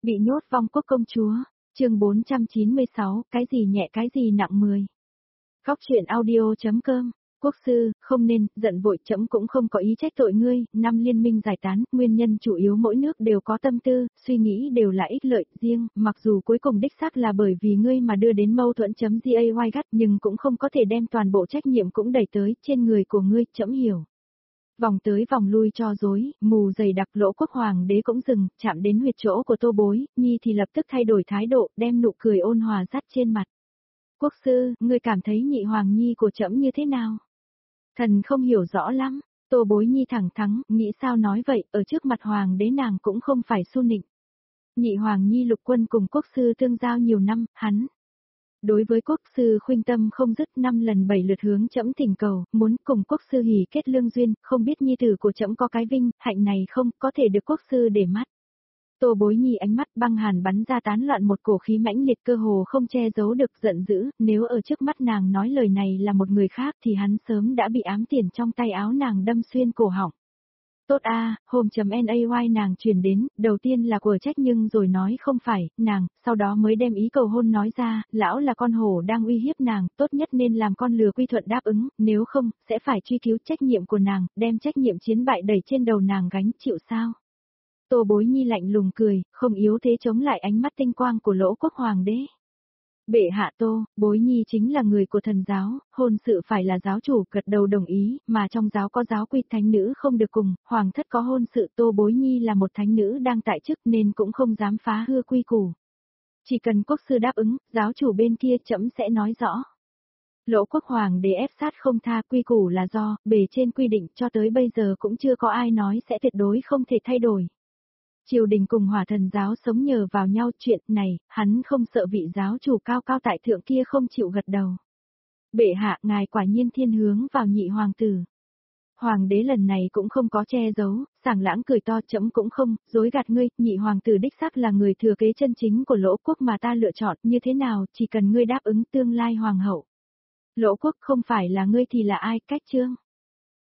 Bị nhốt vong quốc công chúa, chương 496, cái gì nhẹ cái gì nặng 10. Góc truyện audio.com, quốc sư, không nên, giận vội, trẫm cũng không có ý trách tội ngươi, năm liên minh giải tán, nguyên nhân chủ yếu mỗi nước đều có tâm tư, suy nghĩ đều là ích lợi riêng, mặc dù cuối cùng đích xác là bởi vì ngươi mà đưa đến mâu thuẫn.gay gắt, nhưng cũng không có thể đem toàn bộ trách nhiệm cũng đẩy tới trên người của ngươi, trẫm hiểu. Vòng tới vòng lui cho dối, mù dày đặc Lỗ Quốc hoàng đế cũng dừng, chạm đến huyệt chỗ của Tô Bối, Nhi thì lập tức thay đổi thái độ, đem nụ cười ôn hòa dắt trên mặt. Quốc sư, ngươi cảm thấy nhị hoàng nhi của trẫm như thế nào? Thần không hiểu rõ lắm, Tô Bối Nhi thẳng thắn, nghĩ sao nói vậy, ở trước mặt hoàng đế nàng cũng không phải su nịnh. Nhị hoàng nhi lục quân cùng quốc sư tương giao nhiều năm, hắn. Đối với quốc sư khuynh tâm không dứt 5 lần 7 lượt hướng trẫm thỉnh cầu, muốn cùng quốc sư hỉ kết lương duyên, không biết nhi tử của trẫm có cái vinh, hạnh này không, có thể được quốc sư để mắt. Tô Bối Nhi ánh mắt băng hàn bắn ra tán loạn một cổ khí mãnh liệt cơ hồ không che giấu được giận dữ, nếu ở trước mắt nàng nói lời này là một người khác thì hắn sớm đã bị ám tiền trong tay áo nàng đâm xuyên cổ họng. Tốt a, hôm.nay nàng truyền đến, đầu tiên là của trách nhưng rồi nói không phải, nàng, sau đó mới đem ý cầu hôn nói ra, lão là con hổ đang uy hiếp nàng, tốt nhất nên làm con lừa quy thuận đáp ứng, nếu không, sẽ phải truy cứu trách nhiệm của nàng, đem trách nhiệm chiến bại đẩy trên đầu nàng gánh chịu sao. Tô Bối Nhi lạnh lùng cười, không yếu thế chống lại ánh mắt tinh quang của Lỗ Quốc hoàng đế. Bệ hạ Tô, Bối Nhi chính là người của thần giáo, hôn sự phải là giáo chủ gật đầu đồng ý, mà trong giáo có giáo quy thánh nữ không được cùng, hoàng thất có hôn sự Tô Bối Nhi là một thánh nữ đang tại chức nên cũng không dám phá hư quy củ. Chỉ cần quốc sư đáp ứng, giáo chủ bên kia trẫm sẽ nói rõ. Lỗ Quốc hoàng đế ép sát không tha, quy củ là do, bề trên quy định cho tới bây giờ cũng chưa có ai nói sẽ tuyệt đối không thể thay đổi. Triều đình cùng Hỏa Thần giáo sống nhờ vào nhau, chuyện này, hắn không sợ vị giáo chủ cao cao tại thượng kia không chịu gật đầu. Bệ hạ, ngài quả nhiên thiên hướng vào nhị hoàng tử. Hoàng đế lần này cũng không có che giấu, sảng lãng cười to, trẫm cũng không, dối gạt ngươi, nhị hoàng tử đích xác là người thừa kế chân chính của Lỗ Quốc mà ta lựa chọn, như thế nào, chỉ cần ngươi đáp ứng tương lai hoàng hậu. Lỗ Quốc không phải là ngươi thì là ai, cách chương.